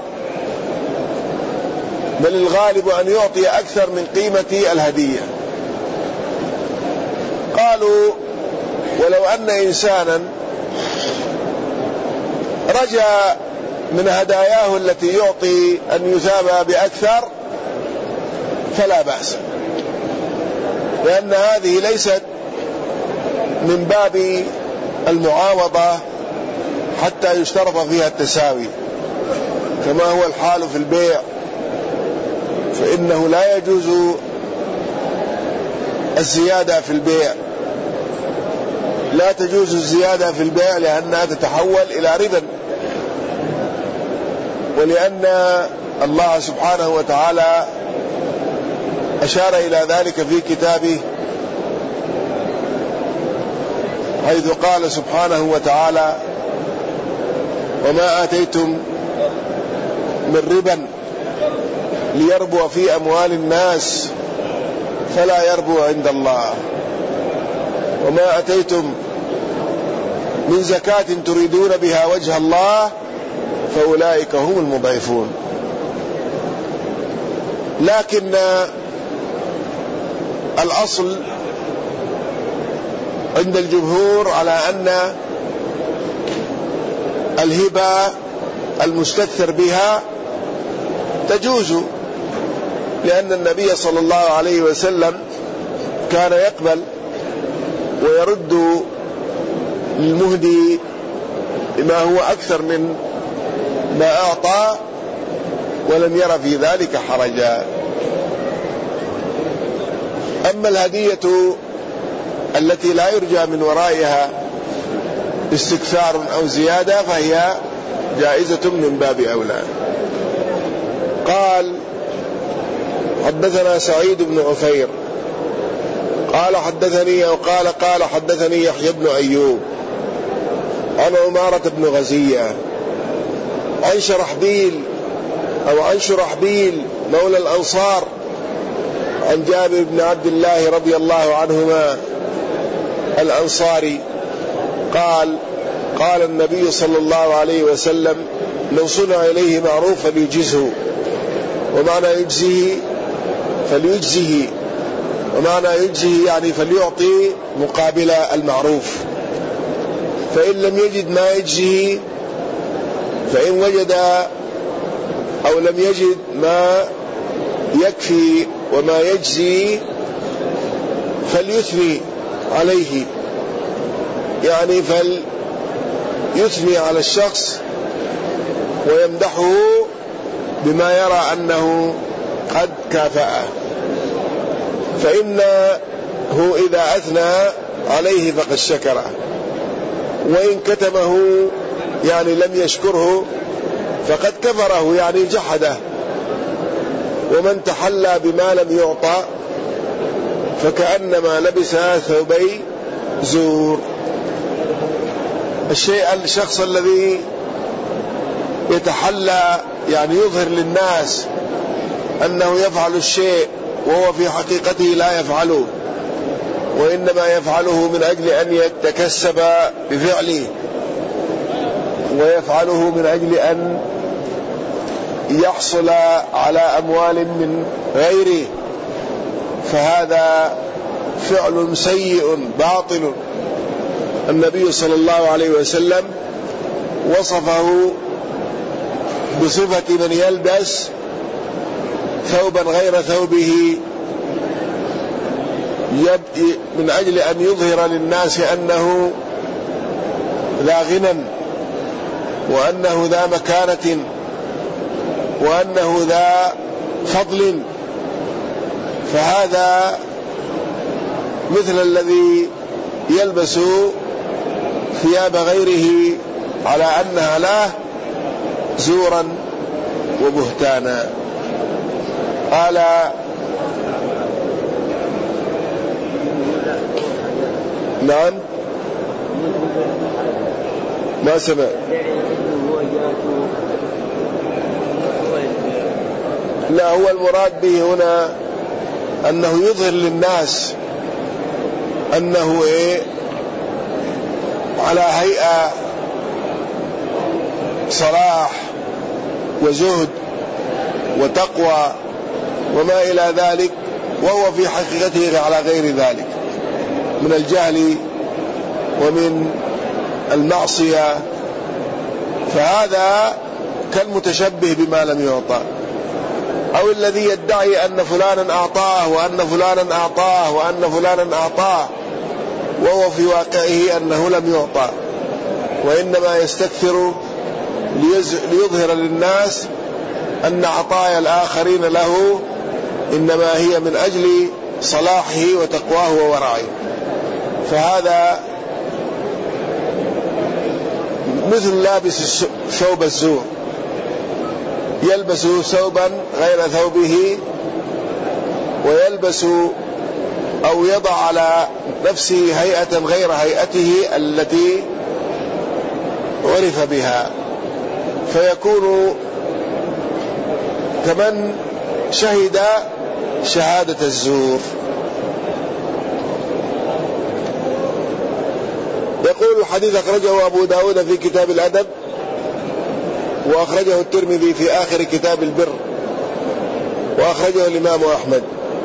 [SPEAKER 1] بل الغالب أن يعطي أكثر من قيمة الهدية. قالوا ولو أن إنسانا رجا من هداياه التي يعطي أن يثاب بأكثر فلا بأس، لأن هذه ليست من باب المعاوضة حتى يشترط فيها التساوي، كما هو الحال في البيع، فإنه لا يجوز الزيادة في البيع، لا تجوز الزيادة في البيع لأنها تتحول إلى ربا، ولأن الله سبحانه وتعالى أشار إلى ذلك في كتابه، حيث قال سبحانه وتعالى: وما آتيتم من ربا ليربو في أموال الناس فلا يربو عند الله، وما أتيتم من زكاة تريدون بها وجه الله فأولئك هم المضعفون. لكن الأصل عند الجمهور على أن الهبة المستكثر بها تجوز، لأن النبي صلى الله عليه وسلم كان يقبل ويرد للمهدي ما هو أكثر من ما أعطى ولم ير في ذلك حرجا. أما الهدية التي لا يرجى من ورائها استكثار أو زيادة فهي جائزة من باب أولى. قال: حدثنا سعيد بن عفير قال حدثني أو قال قال حدثني يحيى بن أيوب عن عمارة بن غزية عن شرحبيل أو عن شرحبيل مولى الأنصار عن جابر بن عبد الله رضي الله عنهما الأنصاري قال قال النبي صلى الله عليه وسلم: من صنع إليه معروف فليجزه، ومعنى يجزه فليجزه، ومعنى يجزه يعني فليعطي مقابل المعروف. فإن لم يجد ما يجزه، فإن وجد أو لم يجد ما يكفي وما يجزي فليثني عليه، يعني فليثني على الشخص ويمدحه بما يرى أنه قد كافأه، فإنه إذا أثنى عليه فقد شكره، وإن كتمه يعني لم يشكره فقد كفره يعني جحده. ومن تحلى بما لم يعطى فكأنما لبس ثوبي زور. الشيء الشخص الذي يتحلى يعني يظهر للناس أنه يفعل الشيء وهو في حقيقته لا يفعله، وإنما يفعله من أجل أن يتكسب بفعله، ويفعله من أجل أن يحصل على أموال من غيره، فهذا فعل سيء باطل. النبي صلى الله عليه وسلم وصفه بصفة من يلبس ثوبا غير ثوبه من أجل أن يظهر للناس أنه ذا غنى، وأنه ذا مكانة، وأنه ذا فضل. فهذا مثل الذي يلبس ثياب غيره على أنها له زورا وبهتانا. قال: نعم ما سمع. لا، هو المراد به هنا أنه يظهر للناس أنه إيه على هيئة صلاح وزهد وتقوى وما إلى ذلك، وهو في حقيقته على غير ذلك من الجهل ومن المعصية. فهذا كالمتشبه بما لم يعطى، أو الذي يدعي أن فلانا أعطاه وأن فلانا أعطاه وأن فلانا أعطاه، وهو في واقعه أنه لم يعطى، وإنما يستكثر ليظهر للناس أن عطايا الآخرين له إنما هي من أجل صلاحه وتقواه وورعه. فهذا مثل لابس ثوب الزور، يلبس ثوبا غير ثوبه، ويلبس أو يضع على نفسه هيئة غير هيئته التي عرف بها، فيكون كمن شهد شهادة الزور. يقول: الحديث أخرجه أبو داود في كتاب الأدب، وأخرجه الترمذي في آخر كتاب البر، وأخرجه الإمام أحمد.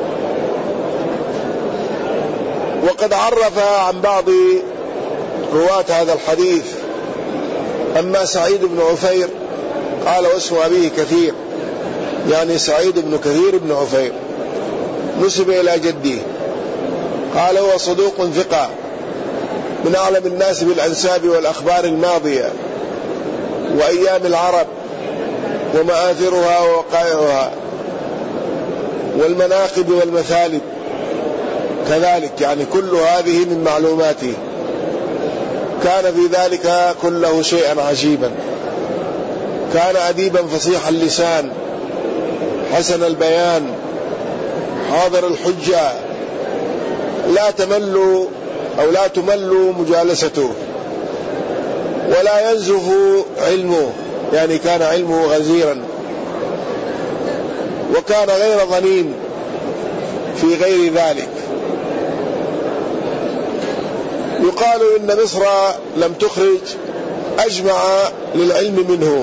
[SPEAKER 1] وقد عرف عن بعض رواة هذا الحديث: أما سعيد بن عفير قال واسم أبيه كثير، يعني سعيد بن كثير بن عفير، نسب إلى جده، قال هو صدوق ثقة من أعلم الناس بالأنساب والأخبار الماضية وأيام العرب ومآثرها ووقائعها والمناقب والمثالب كذلك، يعني كل هذه من معلوماته. كان في ذلك كله شيئا عجيبا، كان أديبا فصيح اللسان حسن البيان حاضر الحجة، لا تمل أو لا تمل مجالسته، ولا ينزف علمه، يعني كان علمه غزيرا، وكان غير ظنين في غير ذلك. يقال إن مصر لم تخرج أجمع للعلم منه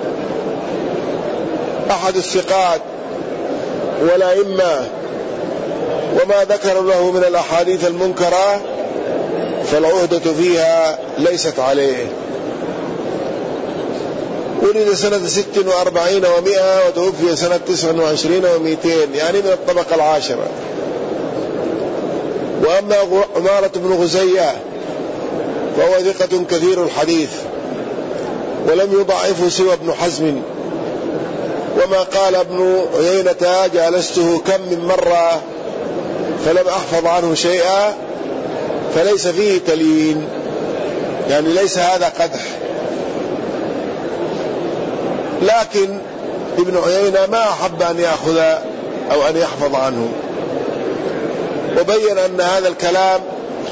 [SPEAKER 1] أحد الثقات والأئمة، وما ذكر له من الأحاديث المنكرة فالعهدة فيها ليست عليه. ولد سنة ست وأربعين ومئة وتوفي سنة تسع وعشرين ومئتين، يعني من الطبقة العاشرة. وأما عمارة بن غزية فهو ثقة كثير الحديث، ولم يضعفه سوى ابن حزم. وما قال ابن عيينة جالسته كم من مرة فلم أحفظ عنه شيئا، فليس فيه تلين، يعني ليس هذا قدح. لكن ابن عيينة ما أحب أن يأخذ أو أن يحفظ عنه، وبين أن هذا الكلام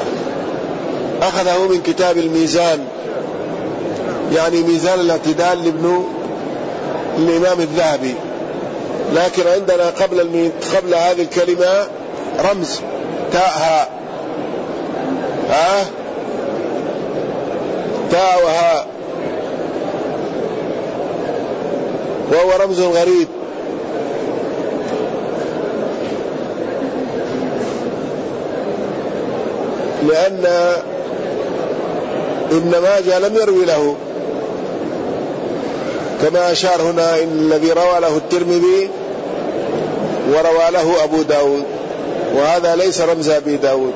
[SPEAKER 1] أخذه من كتاب الميزان، يعني ميزان الاعتدال لابن الإمام الذهبي. لكن عندنا قبل قبل هذه الكلمة رمز تاء هاء، ها تاء وهاء، وهو رمز غريب. لأن ابن ماجه لم يروي له، كما أشار هنا إن الذي روى له الترمذي وروى له أبو داود، وهذا ليس رمز أبي داود.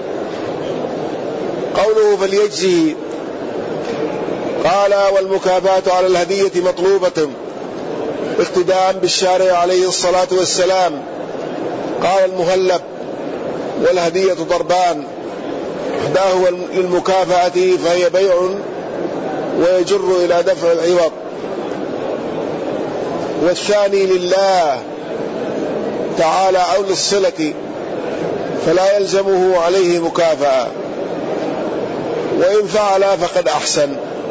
[SPEAKER 1] قوله فليجزه، قال والمكافأة على الهدية مطلوبة اقتداء بالشارع عليه الصلاة والسلام. قال المهلب والهدية ضربان، إحداه للمكافأة فهي بيع ويجر إلى دفع العوض، والثاني لله تعالى أو للصلة فلا يلزمه عليه مكافأة، وإن فعل فقد أحسن.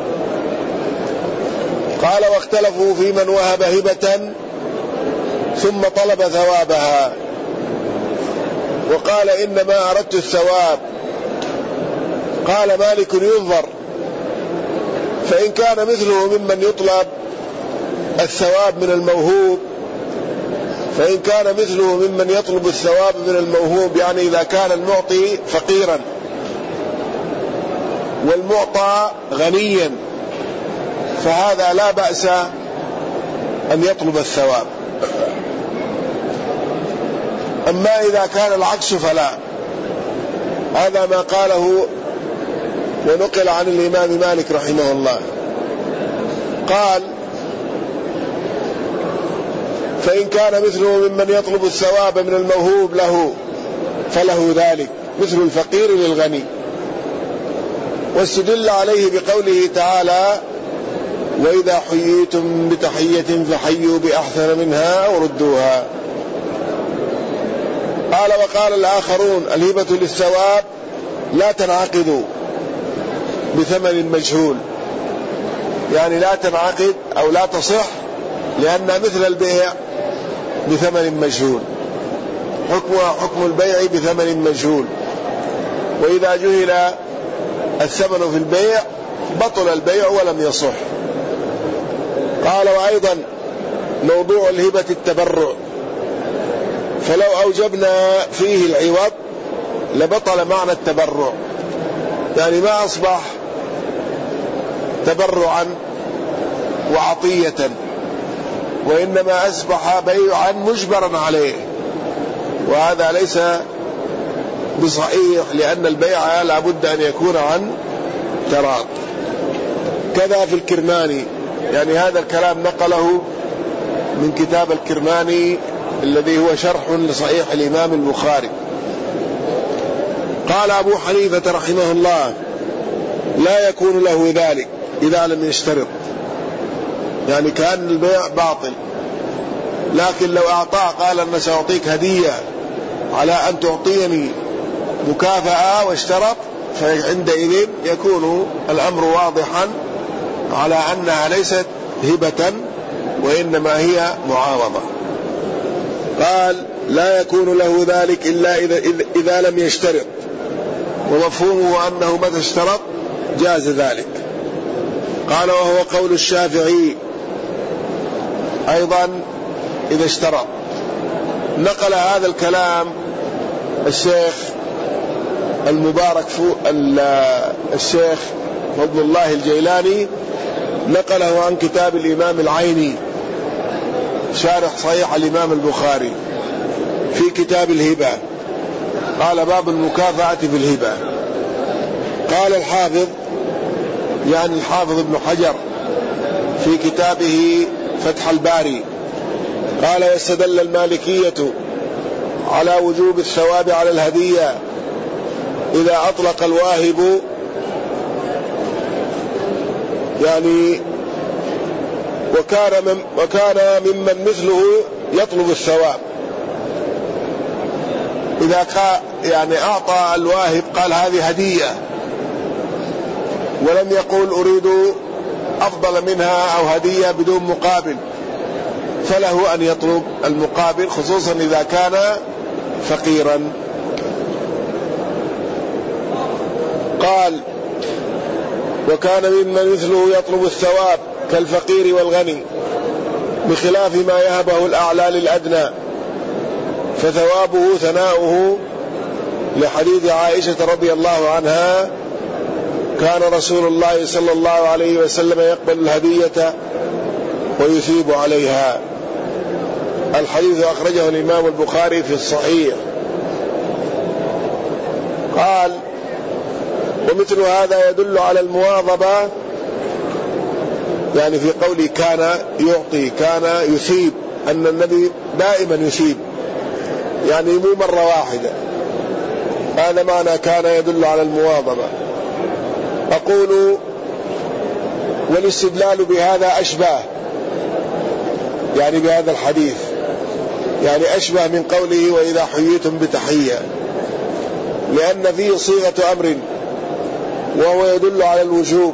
[SPEAKER 1] قال واختلفوا في من وهب هبة ثم طلب ثوابها، وقال إنما أردت الثواب. قال مالك ينظر، فإن كان مثله ممن يطلب الثواب من الموهوب فإن كان مثله ممن يطلب الثواب من الموهوب، يعني إذا كان المعطي فقيرا والمعطى غنيا فهذا لا بأس أن يطلب الثواب. أما إذا كان العكس فلا. هذا ما قاله ونقل عن الإمام مالك رحمه الله. قال فإن كان مثله ممن يطلب الثواب من الموهوب له فله ذلك، مثل الفقير للغني. واستدل عليه بقوله تعالى وإذا حييتم بتحية فحيوا بأحسن منها أو ردوها. قال وقال الآخرون الهبة للثواب لا تنعقد بثمن مجهول، يعني لا تنعقد أو لا تصح لأنها مثل البيع بثمن مجهول، حكمها حكم البيع بثمن مجهول، وإذا جهل الثمن في البيع بطل البيع ولم يصح. قال وأيضا موضوع الهبة التبرع، فلو أوجبنا فيه العوض لبطل معنى التبرع، يعني ما أصبح تبرعا وعطية، وإنما أصبح بيعا مجبرا عليه، وهذا ليس بصحيح لأن البيع لابد أن يكون عن تراض. كذا في الكرماني، يعني هذا الكلام نقله من كتاب الكرماني الذي هو شرح لصحيح الإمام البخاري. قال أبو حنيفة رحمه الله لا يكون له ذلك إذا لم يشترط، يعني كأن البيع باطل، لكن لو أعطاه قال أنا سأعطيك هدية على أن تعطيني مكافأة واشترط، فعندئذ يكون الأمر واضحا على أنها ليست هبة وإنما هي معاوضة. قال لا يكون له ذلك إلا إذا, إذا لم يشترط، ومفهومه أنه متى اشترط جاز ذلك. قال وهو قول الشافعي أيضا إذا اشترط. نقل هذا الكلام الشيخ المبارك الشيخ فضل الله الجيلاني، نقله عن كتاب الإمام العيني شارح صحيح الإمام البخاري في كتاب الهبة، قال باب المكافأة في الهبة. قال الحافظ يعني الحافظ ابن حجر في كتابه فتح الباري قال واستدل المالكية على وجوب الثواب على الهدية إذا أطلق الواهب، يعني وكان من وكان ممن مثله يطلب الثواب. إذا يعني أعطى الواهب قال هذه هدية ولم يقول أريد أفضل منها أو هدية بدون مقابل، فله أن يطلب المقابل، خصوصا إذا كان فقيرا. قال وكان ممن مثله يطلب الثواب كالفقير والغني، بخلاف ما يهبه الأعلى للأدنى، فثوابه ثناؤه، لحديث عائشة رضي الله عنها كان رسول الله صلى الله عليه وسلم يقبل الهدية ويثيب عليها. الحديث أخرجه الإمام البخاري في الصحيح. قال ومثل هذا يدل على المواظبة، يعني في قوله كان يعطي كان يثيب، أن النبي دائما يثيب، يعني مو مرة واحدة، هذا معنى كان يدل على المواظبة. أقول والاستدلال بهذا أشبه، يعني بهذا الحديث، يعني أشبه من قوله وإذا حييتم بتحية، لأن فيه صيغة أمر وهو يدل على الوجوب.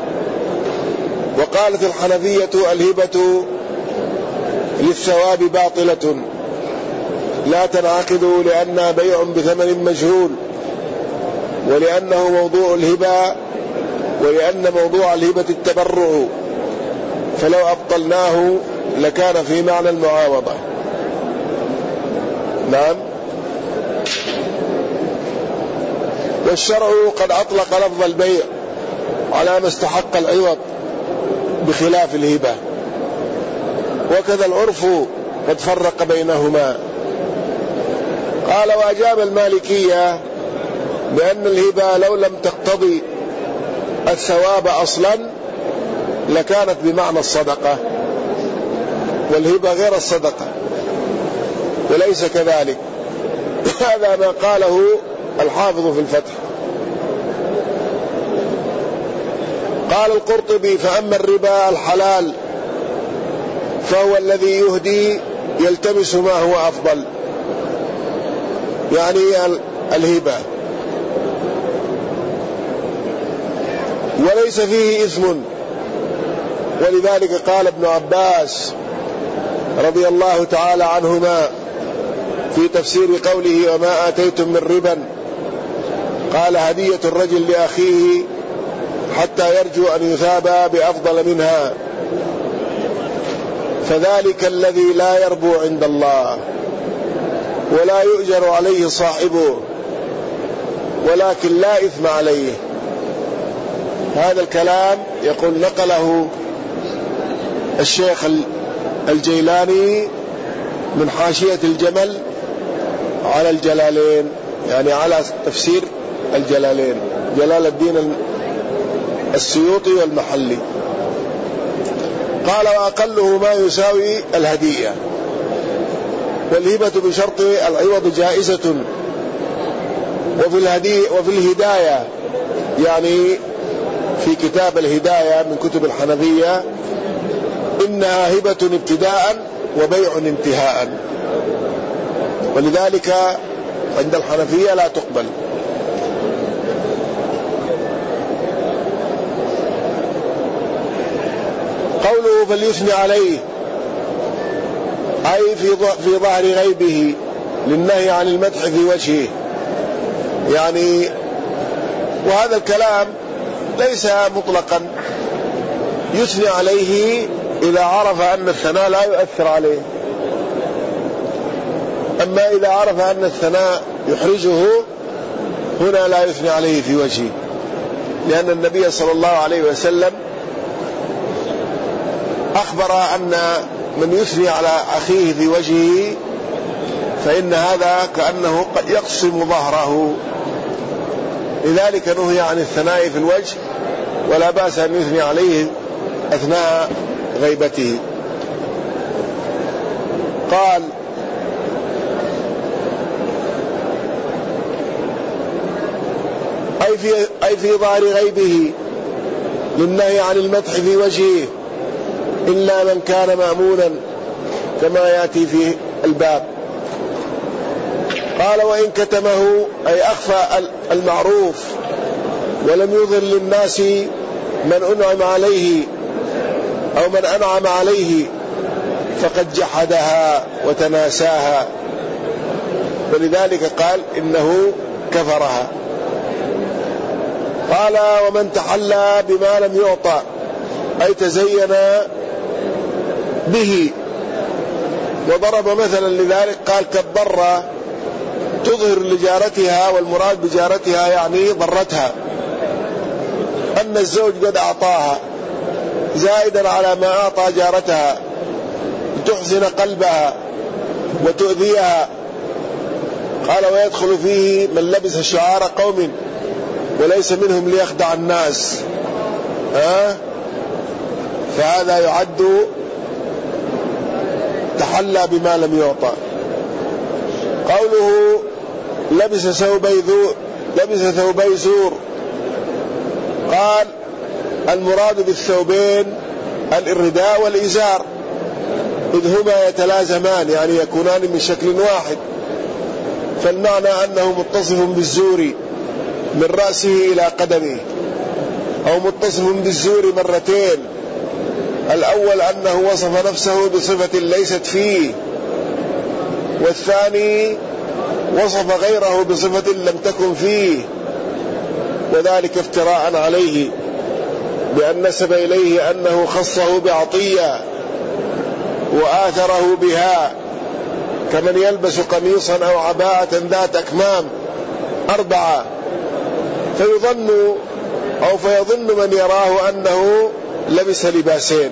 [SPEAKER 1] وقالت الحنفية الهبة للثواب باطلة لا تنعقد لأنها بيع بثمن مجهول، ولأنه موضوع الهبة، ولأن موضوع الهبة التبرع، فلو أبطلناه لكان في معنى المعاوضة. نعم. والشرع قد أطلق لفظ البيع على ما استحق العوض بخلاف الهبة، وكذا العرف قد فرق بينهما. قال وأجاب المالكية بأن الهبة لو لم تقتضي الثواب أصلا لكانت بمعنى الصدقة، والهبة غير الصدقة، وليس كذلك. هذا ما قاله الحافظ في الفتح. قال القرطبي فأما الربا الحلال فهو الذي يهدي يلتمس ما هو أفضل، يعني الهبة، وليس فيه إثم. ولذلك قال ابن عباس رضي الله تعالى عنهما في تفسير قوله وما آتيتم من ربا، قال هدية الرجل لأخيه حتى يرجو أن يثاب بأفضل منها، فذلك الذي لا يربو عند الله ولا يؤجر عليه صاحبه، ولكن لا إثم عليه. هذا الكلام يقول نقله الشيخ الجيلاني من حاشية الجمل على الجلالين، يعني على تفسير الجلالين، جلال الدين السيوطي والمحلي. قال وأقله ما يساوي الهدية، والهبة بشرط العوض جائزة. وفي الهدي وفي الهداية، يعني في كتاب الهداية من كتب الحنفية، إنها هبة ابتداء وبيع انتهاء، ولذلك عند الحنفية لا تقبل. قوله فليثني عليه أي في ظهر غيبه للنهي عن المدح في وجهه، يعني وهذا الكلام ليس مطلقا، يثني عليه إذا عرف أن الثناء لا يؤثر عليه، أما إذا عرف أن الثناء يحرجه هنا لا يثني عليه في وجهه، لأن النبي صلى الله عليه وسلم أخبر أن من يثني على أخيه في وجهه فإن هذا كأنه يقسم ظهره، لذلك نهي عن الثناء في الوجه، ولا بأس أن يثني عليه أثناء غيبته. قال أي في, أي في ظهر غيبه للنهي عن المدح في وجهه إلا من كان مأمونا كما يأتي في الباب. قال وإن كتمه أي أخفى المعروف ولم يظهر للناس من أنعم عليه أو من أنعم عليه فقد جحدها وتناساها، ولذلك قال إنه كفرها. قال ومن تحلى بما لم يعطى أي تزين به، وضرب مثلا لذلك قال كالضرة تظهر لجارتها، والمراد بجارتها يعني ضرتها، أن الزوج قد أعطاها زائدا على ما أعطى جارتها تحزن قلبها وتؤذيها. قال ويدخل فيه من لبس شعار قوم وليس منهم ليخدع الناس، ها؟ فهذا يعد تحلى بما لم يعطى. قوله لبس ثوبي ذو لبس ثوبي زور، قال المراد بالثوبين الرداء والإزار، إذ هما يتلازمان يعني يكونان من شكل واحد، فالمعنى أنه متصف بالزور من رأسه إلى قدمه، أو متصف بالزور مرتين، الأول أنه وصف نفسه بصفة ليست فيه، والثاني وصف غيره بصفة لم تكن فيه، وذلك افتراء عليه بأن نسب إليه أنه خصه بعطية وآثره بها، كمن يلبس قميصا أو عباءة ذات أكمام أربعة فيظن أو فيظن من يراه أنه لبس لباسين.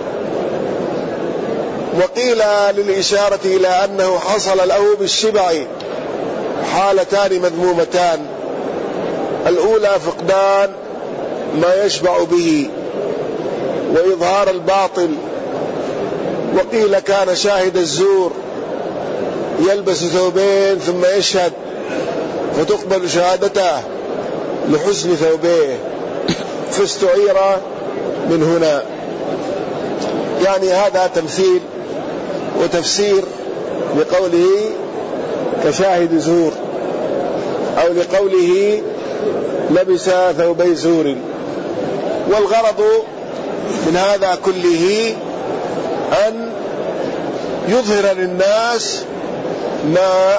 [SPEAKER 1] وقيل للإشارة إلى أنه حصل له بالشبع حالتان مذمومتان، الأولى فقدان ما يشبع به وإظهار الباطل، وقيل كان شاهد الزور يلبس ثوبين ثم يشهد فتقبل شهادته لحسن ثوبيه فاستعير من هنا. يعني هذا تمثيل وتفسير لقوله كشاهد زور، أو لقوله لبس ثوبي زور. والغرض من هذا كله أن يظهر للناس ما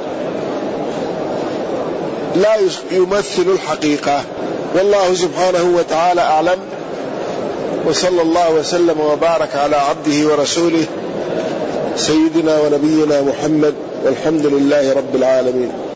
[SPEAKER 1] لا يمثل الحقيقة، والله سبحانه وتعالى أعلم، وصلى الله وسلم وبارك على عبده ورسوله سيدنا ونبينا محمد، والحمد لله رب العالمين.